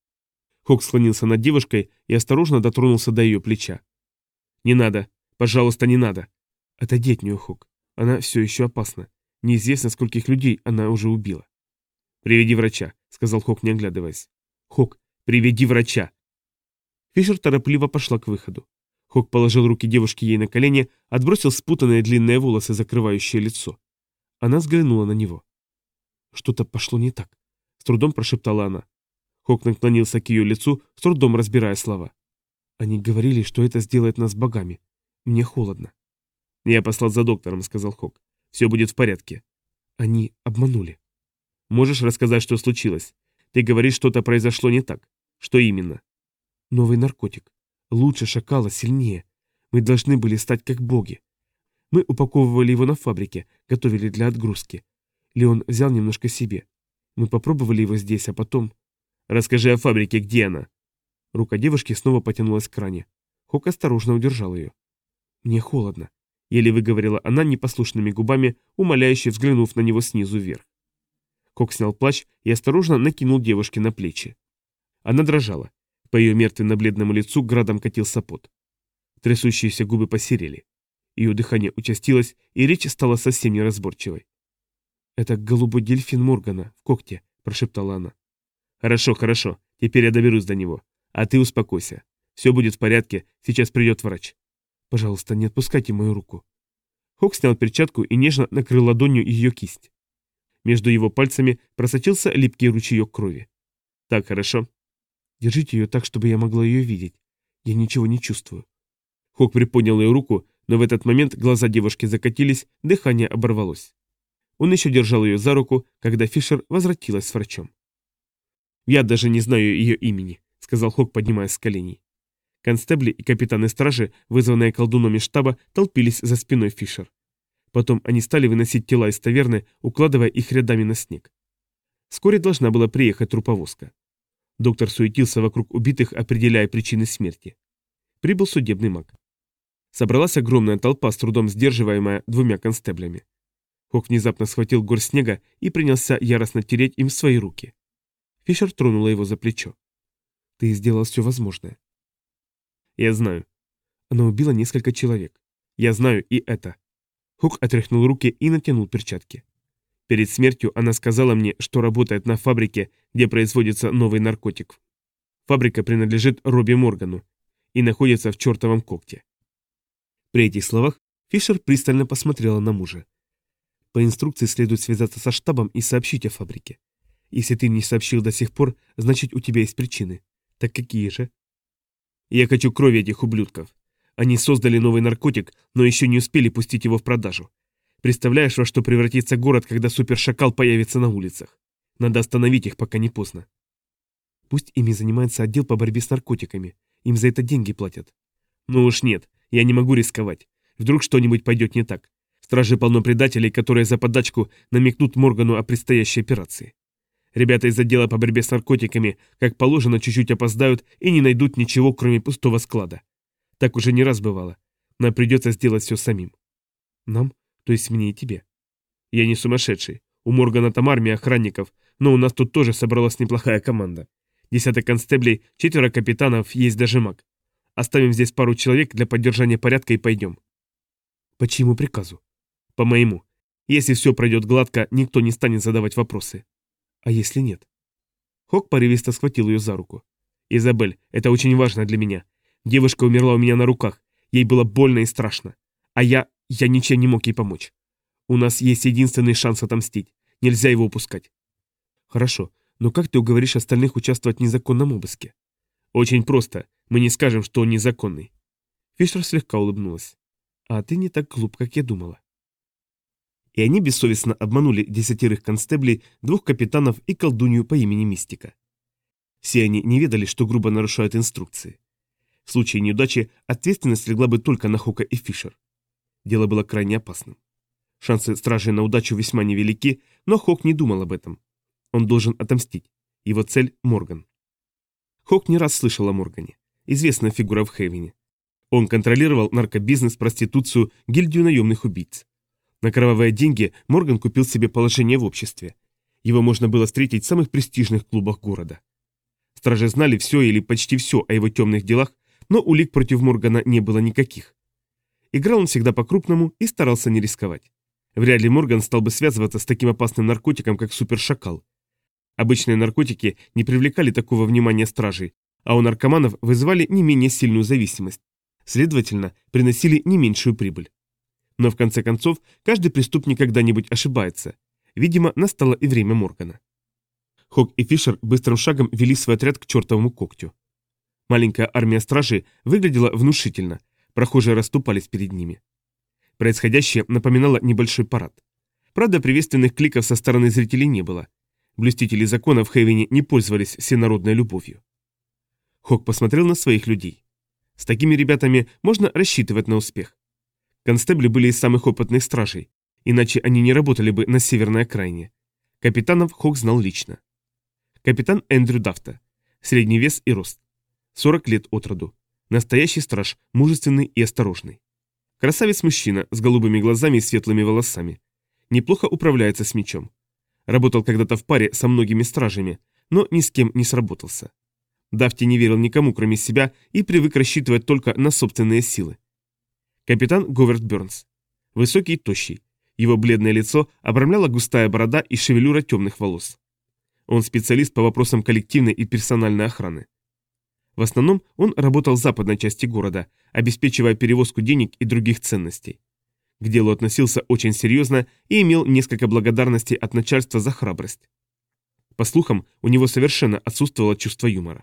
Хок склонился над девушкой и осторожно дотронулся до ее плеча. «Не надо. Пожалуйста, не надо». «Отойди от нее, Хок. Она все еще опасна. Неизвестно, скольких людей она уже убила». «Приведи врача», — сказал Хок, не оглядываясь. «Хок, приведи врача». Фишер торопливо пошла к выходу. Хок положил руки девушки ей на колени, отбросил спутанные длинные волосы, закрывающие лицо. Она взглянула на него. «Что-то пошло не так», — с трудом прошептала она. Хок наклонился к ее лицу, с трудом разбирая слова. «Они говорили, что это сделает нас богами. Мне холодно». «Я послал за доктором», — сказал Хок. «Все будет в порядке». «Они обманули». «Можешь рассказать, что случилось? Ты говоришь, что-то произошло не так. Что именно?» «Новый наркотик. Лучше шакала, сильнее. Мы должны были стать как боги. Мы упаковывали его на фабрике, готовили для отгрузки. Леон взял немножко себе. Мы попробовали его здесь, а потом...» «Расскажи о фабрике, где она?» Рука девушки снова потянулась к ране. Хок осторожно удержал ее. «Мне холодно», — еле выговорила она непослушными губами, умоляюще взглянув на него снизу вверх. Хок снял плащ и осторожно накинул девушке на плечи. Она дрожала. По ее мертвенно-бледному лицу градом катился пот. Трясущиеся губы посерели. Ее дыхание участилось, и речь стала совсем неразборчивой. «Это голубой дельфин Моргана в когте», — прошептала она. «Хорошо, хорошо. Теперь я доберусь до него. А ты успокойся. Все будет в порядке. Сейчас придет врач». «Пожалуйста, не отпускайте мою руку». Хок снял перчатку и нежно накрыл ладонью ее кисть. Между его пальцами просочился липкий ручеек крови. «Так, хорошо. Держите ее так, чтобы я могла ее видеть. Я ничего не чувствую». Хок приподнял ее руку, но в этот момент глаза девушки закатились, дыхание оборвалось. Он еще держал ее за руку, когда Фишер возвратилась с врачом. «Я даже не знаю ее имени», — сказал Хок, поднимаясь с коленей. Констебли и капитаны стражи, вызванные колдунами штаба, толпились за спиной Фишер. Потом они стали выносить тела из таверны, укладывая их рядами на снег. Вскоре должна была приехать труповозка. Доктор суетился вокруг убитых, определяя причины смерти. Прибыл судебный маг. Собралась огромная толпа, с трудом сдерживаемая двумя констеблями. Хок внезапно схватил горсть снега и принялся яростно тереть им свои руки. Фишер тронула его за плечо. «Ты сделал все возможное». «Я знаю». Она убила несколько человек. «Я знаю и это». Хок отряхнул руки и натянул перчатки. Перед смертью она сказала мне, что работает на фабрике, где производится новый наркотик. Фабрика принадлежит Робби Моргану и находится в чертовом когте. При этих словах Фишер пристально посмотрела на мужа. По инструкции следует связаться со штабом и сообщить о фабрике. Если ты не сообщил до сих пор, значит, у тебя есть причины. Так какие же? Я хочу крови этих ублюдков. Они создали новый наркотик, но еще не успели пустить его в продажу. Представляешь, во что превратится город, когда супершакал появится на улицах? Надо остановить их, пока не поздно. Пусть ими занимается отдел по борьбе с наркотиками. Им за это деньги платят. Ну уж нет, я не могу рисковать. Вдруг что-нибудь пойдет не так. В страже полно предателей, которые за подачку намекнут Моргану о предстоящей операции. Ребята из отдела по борьбе с наркотиками, как положено, чуть-чуть опоздают и не найдут ничего, кроме пустого склада. Так уже не раз бывало. Нам придется сделать все самим. Нам? То есть мне и тебе. Я не сумасшедший. У Моргана там армия охранников, но у нас тут тоже собралась неплохая команда. 10 констеблей, 4 капитанов, есть даже маг. Оставим здесь пару человек для поддержания порядка и пойдем. По чьему приказу? По моему. Если все пройдет гладко, никто не станет задавать вопросы. А если нет? Хок порывисто схватил ее за руку. «Изабель, это очень важно для меня. Девушка умерла у меня на руках. Ей было больно и страшно. А я ничем не мог ей помочь. У нас есть единственный шанс отомстить. Нельзя его упускать». «Хорошо, но как ты уговоришь остальных участвовать в незаконном обыске?» «Очень просто. Мы не скажем, что он незаконный». Фишер слегка улыбнулась. «А ты не так глуп, как я думала». И они бессовестно обманули 10 констеблей, 2 капитанов и колдунью по имени Мистика. Все они не ведали, что грубо нарушают инструкции. В случае неудачи ответственность легла бы только на Хока и Фишер. Дело было крайне опасным. Шансы стражей на удачу весьма невелики, но Хок не думал об этом. Он должен отомстить. Его цель – Морган. Хок не раз слышал о Моргане. Известная фигура в Хейвене. Он контролировал наркобизнес, проституцию, гильдию наемных убийц. На кровавые деньги Морган купил себе положение в обществе. Его можно было встретить в самых престижных клубах города. Стражи знали все или почти все о его темных делах, но улик против Моргана не было никаких. Играл он всегда по-крупному и старался не рисковать. Вряд ли Морган стал бы связываться с таким опасным наркотиком, как супершакал. Обычные наркотики не привлекали такого внимания стражей, а у наркоманов вызывали не менее сильную зависимость. Следовательно, приносили не меньшую прибыль. Но в конце концов, каждый преступник когда-нибудь ошибается. Видимо, настало и время Моргана. Хок и Фишер быстрым шагом вели свой отряд к чертовому когтю. Маленькая армия стражей выглядела внушительно, прохожие расступались перед ними. Происходящее напоминало небольшой парад. Правда, приветственных кликов со стороны зрителей не было. Блюстители закона в Хейвене не пользовались всенародной любовью. Хок посмотрел на своих людей. С такими ребятами можно рассчитывать на успех. Констебли были из самых опытных стражей, иначе они не работали бы на северной окраине. Капитанов Хок знал лично. Капитан Эндрю Дафта. Средний вес и рост. 40 лет от роду. Настоящий страж, мужественный и осторожный. Красавец-мужчина с голубыми глазами и светлыми волосами. Неплохо управляется с мечом. Работал когда-то в паре со многими стражами, но ни с кем не сработался. Дафти не верил никому, кроме себя, и привык рассчитывать только на собственные силы. Капитан Говард Бёрнс. Высокий и тощий. Его бледное лицо обрамляла густая борода и шевелюра темных волос. Он специалист по вопросам коллективной и персональной охраны. В основном он работал в западной части города, обеспечивая перевозку денег и других ценностей. К делу относился очень серьезно и имел несколько благодарностей от начальства за храбрость. По слухам, у него совершенно отсутствовало чувство юмора.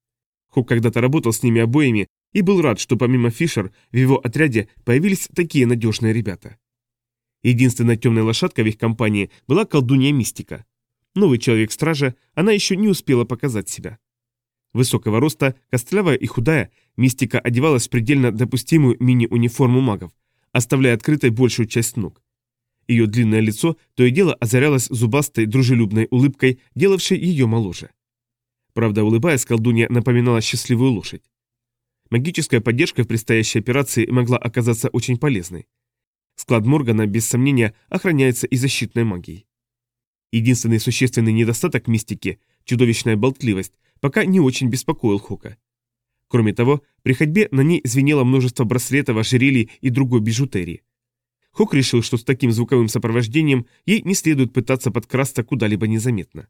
Хук когда-то работал с ними обоими и был рад, что помимо Фишер в его отряде появились такие надежные ребята. Единственной темной лошадкой в их компании была колдунья Мистика. Новый человек стража, она еще не успела показать себя. Высокого роста, костлявая и худая, Мистика одевалась в предельно допустимую мини-униформу магов, оставляя открытой большую часть ног. Ее длинное лицо то и дело озарялось зубастой, дружелюбной улыбкой, делавшей ее моложе. Правда, улыбаясь, колдунья напоминала счастливую лошадь. Магическая поддержка в предстоящей операции могла оказаться очень полезной. Склад Моргана, без сомнения, охраняется и защитной магией. Единственный существенный недостаток Мистики – чудовищная болтливость, пока не очень беспокоил Хука. Кроме того, при ходьбе на ней звенело множество браслетов, ожерелий и другой бижутерии. Хук решил, что с таким звуковым сопровождением ей не следует пытаться подкрасться куда-либо незаметно.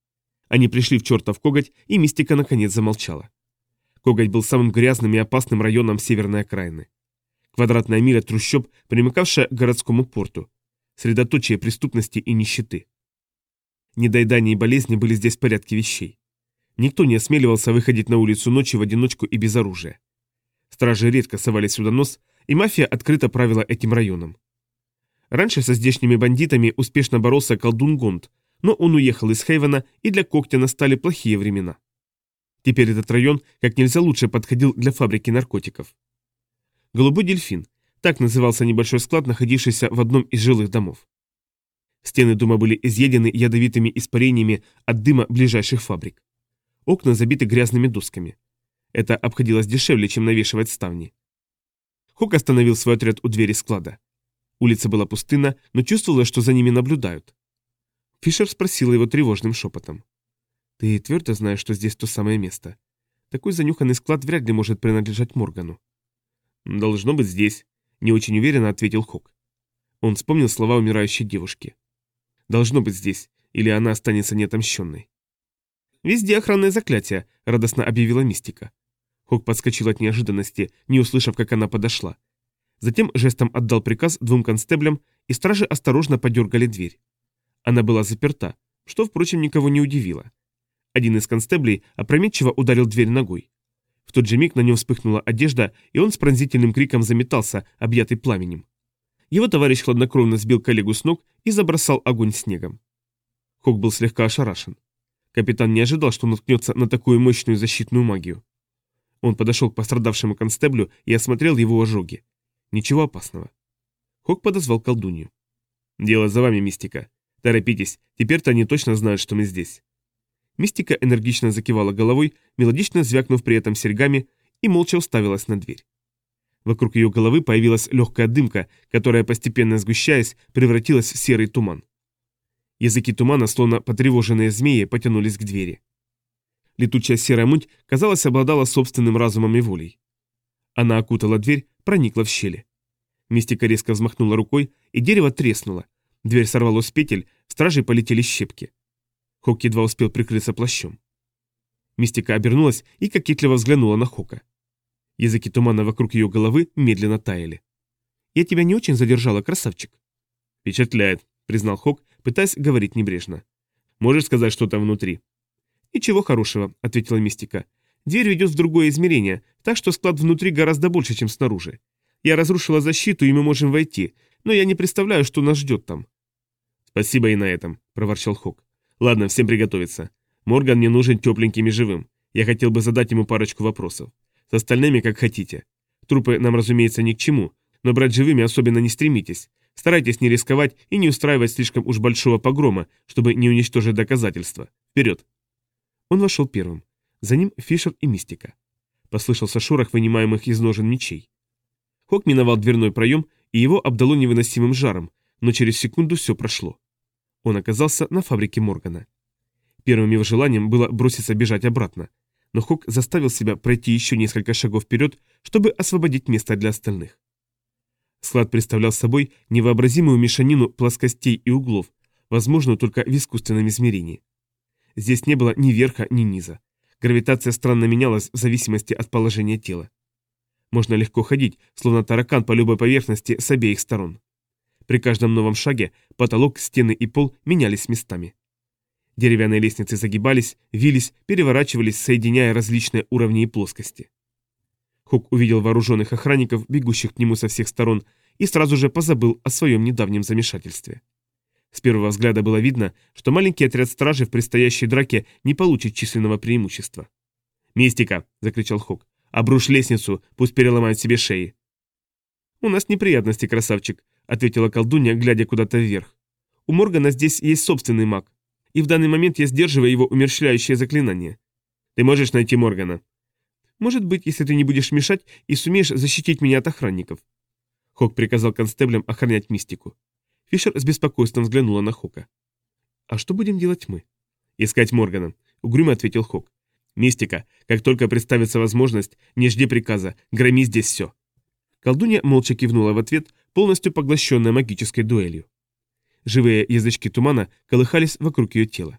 Они пришли в чертов коготь, и Мистика наконец замолчала. Коготь был самым грязным и опасным районом северной окраины. Квадратная миля трущоб, примыкавшая к городскому порту. Средоточие преступности и нищеты. Недоедание и болезни были здесь в порядке вещей. Никто не осмеливался выходить на улицу ночью в одиночку и без оружия. Стражи редко совали сюда нос, и мафия открыто правила этим районом. Раньше со здешними бандитами успешно боролся колдун Гонд, но он уехал из Хейвена, и для когтя настали плохие времена. Теперь этот район как нельзя лучше подходил для фабрики наркотиков. Голубой дельфин – так назывался небольшой склад, находившийся в одном из жилых домов. Стены дома были изъедены ядовитыми испарениями от дыма ближайших фабрик. Окна забиты грязными досками. Это обходилось дешевле, чем навешивать ставни. Хук остановил свой отряд у двери склада. Улица была пустынна, но чувствовала, что за ними наблюдают. Фишер спросила его тревожным шепотом. «Ты твердо знаешь, что здесь то самое место? Такой занюханный склад вряд ли может принадлежать Моргану». «Должно быть здесь», — не очень уверенно ответил Хук. Он вспомнил слова умирающей девушки. «Должно быть здесь, или она останется неотомщенной». «Везде охранное заклятие», — радостно объявила Мистика. Хук подскочил от неожиданности, не услышав, как она подошла. Затем жестом отдал приказ двум констеблям, и стражи осторожно подергали дверь. Она была заперта, что, впрочем, никого не удивило. Один из констеблей опрометчиво ударил дверь ногой. В тот же миг на нем вспыхнула одежда, и он с пронзительным криком заметался, объятый пламенем. Его товарищ хладнокровно сбил коллегу с ног и забросал огонь снегом. Хук был слегка ошарашен. Капитан не ожидал, что наткнется на такую мощную защитную магию. Он подошел к пострадавшему констеблю и осмотрел его ожоги. Ничего опасного. Хук подозвал колдунью. «Дело за вами, Мистика. Торопитесь, теперь-то они точно знают, что мы здесь». Мистика энергично закивала головой, мелодично звякнув при этом серьгами, и молча уставилась на дверь. Вокруг ее головы появилась легкая дымка, которая, постепенно сгущаясь, превратилась в серый туман. Языки тумана, словно потревоженные змеи, потянулись к двери. Летучая серая муть, казалось, обладала собственным разумом и волей. Она окутала дверь, проникла в щели. Мистика резко взмахнула рукой, и дерево треснуло. Дверь сорвалась с петель, стражей полетели щепки. Хук едва успел прикрыться плащом. Мистика обернулась и кокетливо взглянула на Хука. Языки тумана вокруг ее головы медленно таяли. «Я тебя не очень задержала, красавчик?» «Впечатляет», — признал Хук, пытаясь говорить небрежно. «Можешь сказать, что там внутри?» «Ничего хорошего», — ответила Мистика. «Дверь ведет в другое измерение, так что склад внутри гораздо больше, чем снаружи. Я разрушила защиту, и мы можем войти, но я не представляю, что нас ждет там». «Спасибо и на этом», — проворчал Хук. «Ладно, всем приготовиться. Морган мне нужен тепленьким и живым. Я хотел бы задать ему парочку вопросов. С остальными как хотите. Трупы нам, разумеется, ни к чему, но брать живыми особенно не стремитесь. Старайтесь не рисковать и не устраивать слишком уж большого погрома, чтобы не уничтожить доказательства. Вперед!» Он вошел первым. За ним Фишер и Мистика. Послышался шорох вынимаемых из ножен мечей. Хок миновал дверной проем, и его обдало невыносимым жаром, но через секунду все прошло. Он оказался на фабрике Моргана. Первым его желанием было броситься бежать обратно, но Хок заставил себя пройти еще несколько шагов вперед, чтобы освободить место для остальных. Склад представлял собой невообразимую мешанину плоскостей и углов, возможную только в искусственном измерении. Здесь не было ни верха, ни низа. Гравитация странно менялась в зависимости от положения тела. Можно легко ходить, словно таракан по любой поверхности с обеих сторон. При каждом новом шаге потолок, стены и пол менялись местами. Деревянные лестницы загибались, вились, переворачивались, соединяя различные уровни и плоскости. Хук увидел вооруженных охранников, бегущих к нему со всех сторон, и сразу же позабыл о своем недавнем замешательстве. С первого взгляда было видно, что маленький отряд стражи в предстоящей драке не получит численного преимущества. «Мистика!» – закричал Хук. «Обрушь лестницу, пусть переломают себе шеи!» «У нас неприятности, красавчик», – ответила колдунья, глядя куда-то вверх. «У Моргана здесь есть собственный маг, и в данный момент я сдерживаю его умерщвляющее заклинание. Ты можешь найти Моргана?» «Может быть, если ты не будешь мешать и сумеешь защитить меня от охранников». Хок приказал констеблям охранять мистику. Фишер с беспокойством взглянула на Хока. «А что будем делать мы?» «Искать Моргана», — угрюмо ответил Хок. «Мистика, как только представится возможность, не жди приказа, громи здесь все». Колдунья молча кивнула в ответ, полностью поглощенная магической дуэлью. Живые язычки тумана колыхались вокруг ее тела.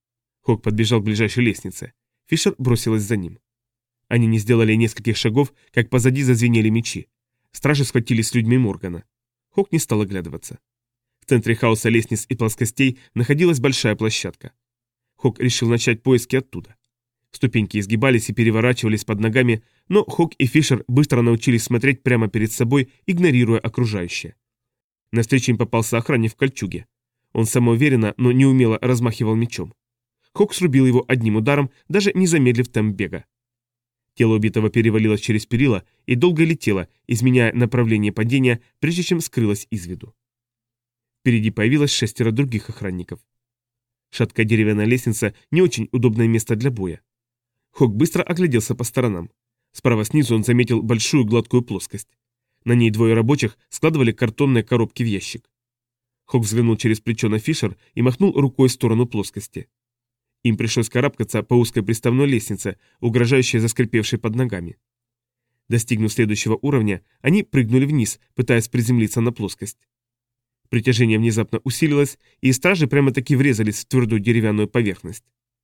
Хок подбежал к ближайшей лестнице. Фишер бросилась за ним. Они не сделали нескольких шагов, как позади зазвенели мечи. Стражи схватились с людьми Моргана. Хок не стал оглядываться. В центре хаоса лестниц и плоскостей находилась большая площадка. Хок решил начать поиски оттуда. Ступеньки изгибались и переворачивались под ногами, но Хок и Фишер быстро научились смотреть прямо перед собой, игнорируя окружающее. Навстречу им попался охранник в кольчуге. Он самоуверенно, но неумело размахивал мечом. Хок срубил его одним ударом, даже не замедлив темп бега. Тело убитого перевалилось через перила и долго летело, изменяя направление падения, прежде чем скрылось из виду. Впереди появилось 6 других охранников. Шаткая деревянная лестница – не очень удобное место для боя. Хок быстро огляделся по сторонам. Справа снизу он заметил большую гладкую плоскость. На ней 2 рабочих складывали картонные коробки в ящик. Хок взглянул через плечо на Фишер и махнул рукой в сторону плоскости. Им пришлось карабкаться по узкой приставной лестнице, угрожающей заскрипевшей под ногами. Достигнув следующего уровня, они прыгнули вниз, пытаясь приземлиться на плоскость. Притяжение внезапно усилилось, и стражи прямо-таки врезались в твердую деревянную поверхность.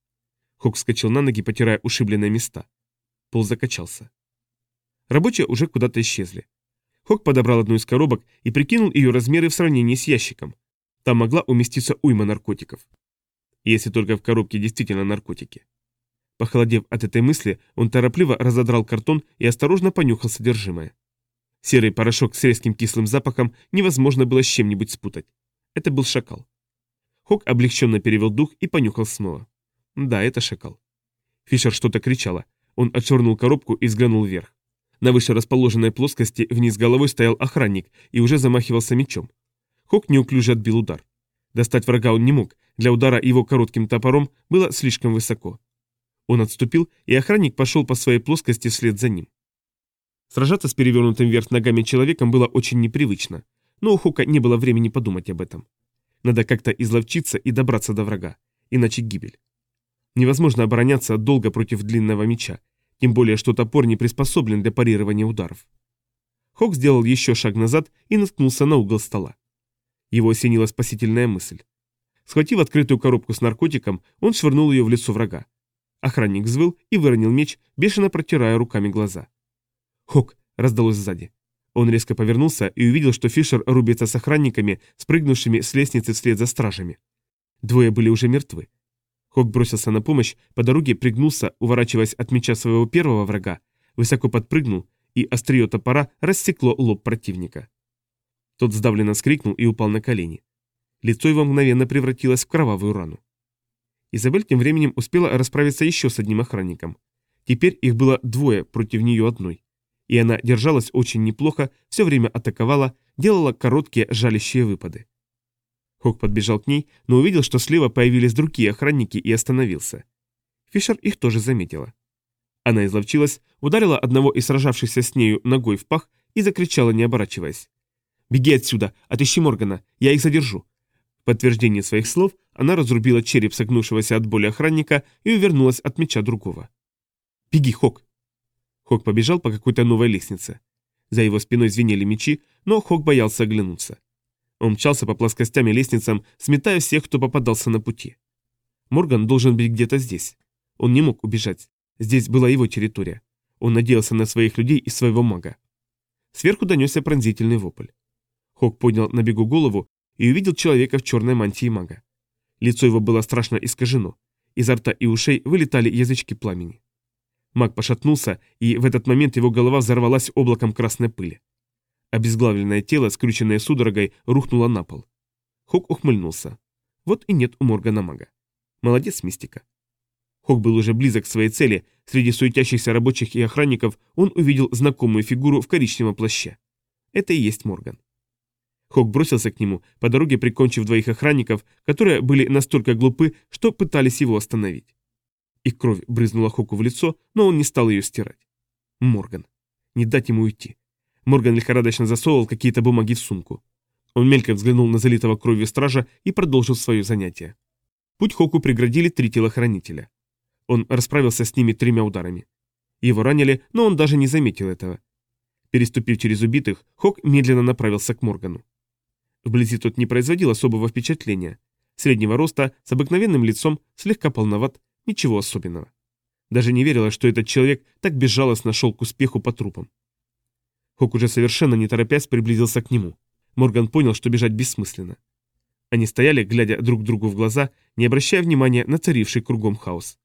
Хок вскочил на ноги, потирая ушибленные места. Пол закачался. Рабочие уже куда-то исчезли. Хок подобрал одну из коробок и прикинул ее размеры в сравнении с ящиком. Там могла уместиться уйма наркотиков. Если только в коробке действительно наркотики. Похолодев от этой мысли, он торопливо разодрал картон и осторожно понюхал содержимое. Серый порошок с резким кислым запахом невозможно было с чем-нибудь спутать. Это был шакал. Хок облегченно перевел дух и понюхал снова. Да, это шакал. Фишер что-то кричала. Он отшвырнул коробку и взглянул вверх. На выше расположенной плоскости вниз головой стоял охранник и уже замахивался мечом. Хок неуклюже отбил удар. Достать врага он не мог, для удара его коротким топором было слишком высоко. Он отступил, и охранник пошел по своей плоскости вслед за ним. Сражаться с перевернутым вверх ногами человеком было очень непривычно, но у Хока не было времени подумать об этом. Надо как-то изловчиться и добраться до врага, иначе гибель. Невозможно обороняться долго против длинного меча, тем более что топор не приспособлен для парирования ударов. Хок сделал еще шаг назад и наткнулся на угол стола. Его осенила спасительная мысль. Схватив открытую коробку с наркотиком, он швырнул ее в лицо врага. Охранник взвыл и выронил меч, бешено протирая руками глаза. «Хок!» — раздалось сзади. Он резко повернулся и увидел, что Фишер рубится с охранниками, спрыгнувшими с лестницы вслед за стражами. 2 были уже мертвы. Хок бросился на помощь, по дороге пригнулся, уворачиваясь от меча своего первого врага, высоко подпрыгнул, и острие топора рассекло лоб противника. Тот сдавленно вскрикнул и упал на колени. Лицо его мгновенно превратилось в кровавую рану. Изабель тем временем успела расправиться еще с одним охранником. Теперь их было 2 против нее одной. И она держалась очень неплохо, все время атаковала, делала короткие жалящие выпады. Хок подбежал к ней, но увидел, что слева появились другие охранники и остановился. Фишер их тоже заметила. Она изловчилась, ударила одного из сражавшихся с нею ногой в пах и закричала, не оборачиваясь. «Беги отсюда! Отыщи Моргана! Я их задержу!» В подтверждение своих слов она разрубила череп согнувшегося от боли охранника и увернулась от меча другого. «Беги, Хок!» Хок побежал по какой-то новой лестнице. За его спиной звенели мечи, но Хок боялся оглянуться. Он мчался по плоскостям и лестницам, сметая всех, кто попадался на пути. Морган должен быть где-то здесь. Он не мог убежать. Здесь была его территория. Он надеялся на своих людей и своего мага. Сверху донесся пронзительный вопль. Хок поднял на бегу голову и увидел человека в черной мантии мага. Лицо его было страшно искажено. Изо рта и ушей вылетали язычки пламени. Маг пошатнулся, и в этот момент его голова взорвалась облаком красной пыли. Обезглавленное тело, скрюченное судорогой, рухнуло на пол. Хок ухмыльнулся. Вот и нет у Моргана мага. Молодец, мистика. Хок был уже близок к своей цели. Среди суетящихся рабочих и охранников он увидел знакомую фигуру в коричневом плаще. Это и есть Морган. Хок бросился к нему, по дороге прикончив двоих охранников, которые были настолько глупы, что пытались его остановить. Их кровь брызнула Хоку в лицо, но он не стал ее стирать. Морган. Не дать ему уйти. Морган лихорадочно засовывал какие-то бумаги в сумку. Он мельком взглянул на залитого кровью стража и продолжил свое занятие. Путь Хоку преградили 3 телохранителя. Он расправился с ними 3 ударами. Его ранили, но он даже не заметил этого. Переступив через убитых, Хок медленно направился к Моргану. Вблизи тот не производил особого впечатления. Среднего роста, с обыкновенным лицом, слегка полноват, ничего особенного. Даже не верилось, что этот человек так безжалостно шел к успеху по трупам. Хок уже совершенно не торопясь приблизился к нему. Морган понял, что бежать бессмысленно. Они стояли, глядя друг другу в глаза, не обращая внимания на царивший кругом хаос.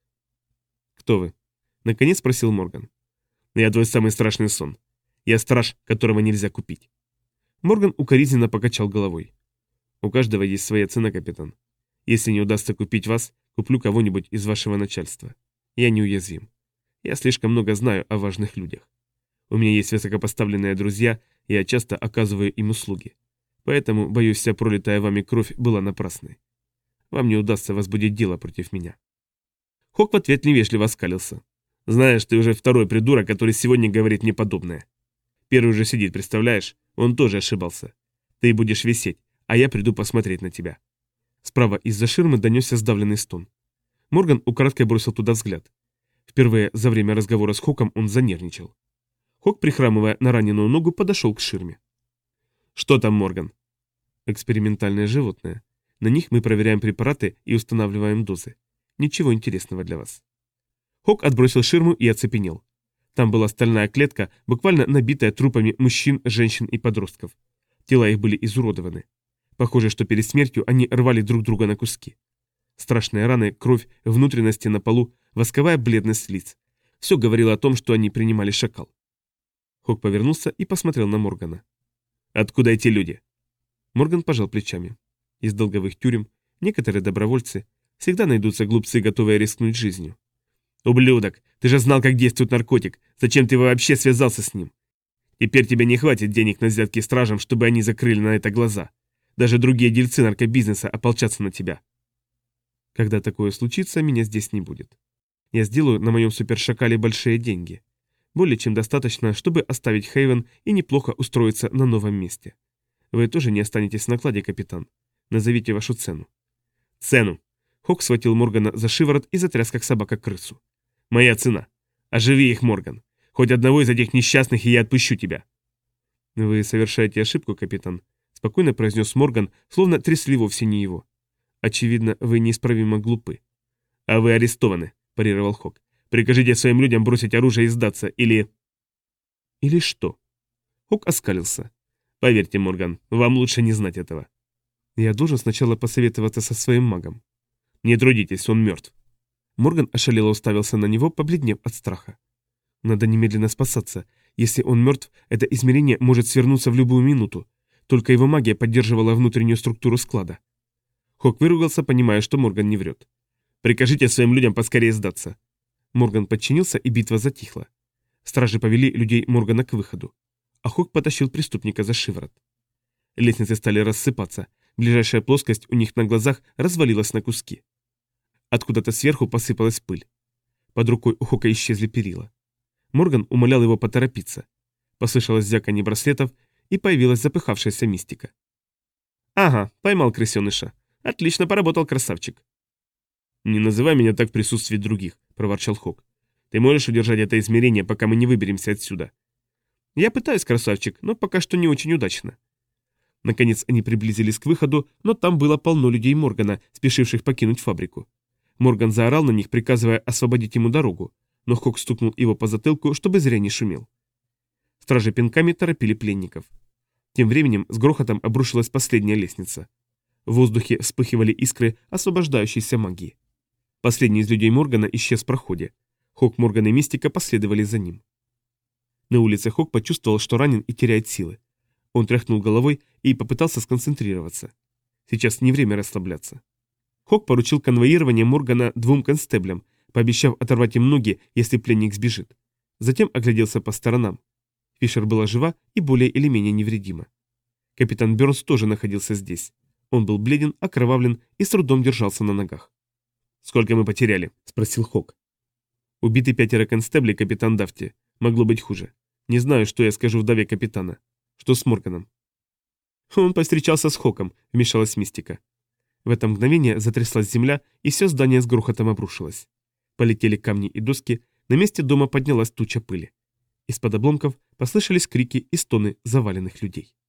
«Кто вы?» — наконец спросил Морган. «Я твой самый страшный сон. Я страж, которого нельзя купить». Морган укоризненно покачал головой. «У каждого есть своя цена, капитан. Если не удастся купить вас, куплю кого-нибудь из вашего начальства. Я неуязвим. Я слишком много знаю о важных людях. У меня есть высокопоставленные друзья, и я часто оказываю им услуги. Поэтому, боюсь, вся пролитая вами кровь была напрасной. Вам не удастся возбудить дело против меня». Хок в ответ невежливо оскалился. «Знаешь, ты уже второй придурок, который сегодня говорит мне подобное. Первый же сидит, представляешь? Он тоже ошибался. Ты будешь висеть, а я приду посмотреть на тебя». Справа из-за ширмы донесся сдавленный стон. Морган украдкой бросил туда взгляд. Впервые за время разговора с Хоком он занервничал. Хок, прихрамывая на раненую ногу, подошел к ширме. «Что там, Морган?» «Экспериментальное животное. На них мы проверяем препараты и устанавливаем дозы. Ничего интересного для вас». Хок отбросил ширму и оцепенел. Там была стальная клетка, буквально набитая трупами мужчин, женщин и подростков. Тела их были изуродованы. Похоже, что перед смертью они рвали друг друга на куски. Страшные раны, кровь, внутренности на полу, восковая бледность лиц. Все говорило о том, что они принимали шакал. Хок повернулся и посмотрел на Моргана. «Откуда эти люди?» Морган пожал плечами. Из долговых тюрем, некоторые добровольцы, всегда найдутся глупцы, готовые рискнуть жизнью. «Ублюдок, ты же знал, как действует наркотик. Зачем ты вообще связался с ним? Теперь тебе не хватит денег на взятки стражам, чтобы они закрыли на это глаза. Даже другие дельцы наркобизнеса ополчатся на тебя». «Когда такое случится, меня здесь не будет. Я сделаю на моем супершакале большие деньги. Более чем достаточно, чтобы оставить Хейвен и неплохо устроиться на новом месте. Вы тоже не останетесь в накладе, капитан. Назовите вашу цену». «Цену!» Хок схватил Моргана за шиворот и затряс, как собака крысу. «Моя цена. Оживи их, Морган. Хоть одного из этих несчастных, и я отпущу тебя». «Вы совершаете ошибку, капитан», — спокойно произнес Морган, словно трясли вовсе не его. «Очевидно, вы неисправимо глупы». «А вы арестованы», — парировал Хок. «Прикажите своим людям бросить оружие и сдаться, или...» «Или что?» Хок оскалился. «Поверьте, Морган, вам лучше не знать этого». «Я должен сначала посоветоваться со своим магом». «Не трудитесь, он мертв». Морган ошалело уставился на него, побледнев от страха. «Надо немедленно спасаться. Если он мертв, это измерение может свернуться в любую минуту. Только его магия поддерживала внутреннюю структуру склада». Хок выругался, понимая, что Морган не врет. «Прикажите своим людям поскорее сдаться». Морган подчинился, и битва затихла. Стражи повели людей Моргана к выходу. А Хок потащил преступника за шиворот. Лестницы стали рассыпаться. Ближайшая плоскость у них на глазах развалилась на куски. Откуда-то сверху посыпалась пыль. Под рукой у Хока исчезли перила. Морган умолял его поторопиться. Послышалось звяканье браслетов, и появилась запыхавшаяся мистика. «Ага, поймал крысеныша. Отлично поработал, красавчик». «Не называй меня так в присутствии других», — проворчал Хок. «Ты можешь удержать это измерение, пока мы не выберемся отсюда?» «Я пытаюсь, красавчик, но пока что не очень удачно». Наконец они приблизились к выходу, но там было полно людей Моргана, спешивших покинуть фабрику. Морган заорал на них, приказывая освободить ему дорогу, но Хок стукнул его по затылку, чтобы зря не шумел. Стражи пинками торопили пленников. Тем временем с грохотом обрушилась последняя лестница. В воздухе вспыхивали искры освобождающейся магии. Последний из людей Моргана исчез в проходе. Хок, Морган и Мистика последовали за ним. На улице Хок почувствовал, что ранен и теряет силы. Он тряхнул головой и попытался сконцентрироваться. Сейчас не время расслабляться. Хок поручил конвоирование Моргана 2 констеблям, пообещав оторвать им ноги, если пленник сбежит. Затем огляделся по сторонам. Фишер была жива и более или менее невредима. Капитан Бёрнс тоже находился здесь. Он был бледен, окровавлен и с трудом держался на ногах. «Сколько мы потеряли?» – спросил Хок. «Убиты 5 констеблей, капитан Дафти. Могло быть хуже. Не знаю, что я скажу вдове капитана. Что с Морганом?» «Он повстречался с Хоком», – вмешалась Мистика. В это мгновение затряслась земля, и все здание с грохотом обрушилось. Полетели камни и доски, на месте дома поднялась туча пыли. Из-под обломков послышались крики и стоны заваленных людей.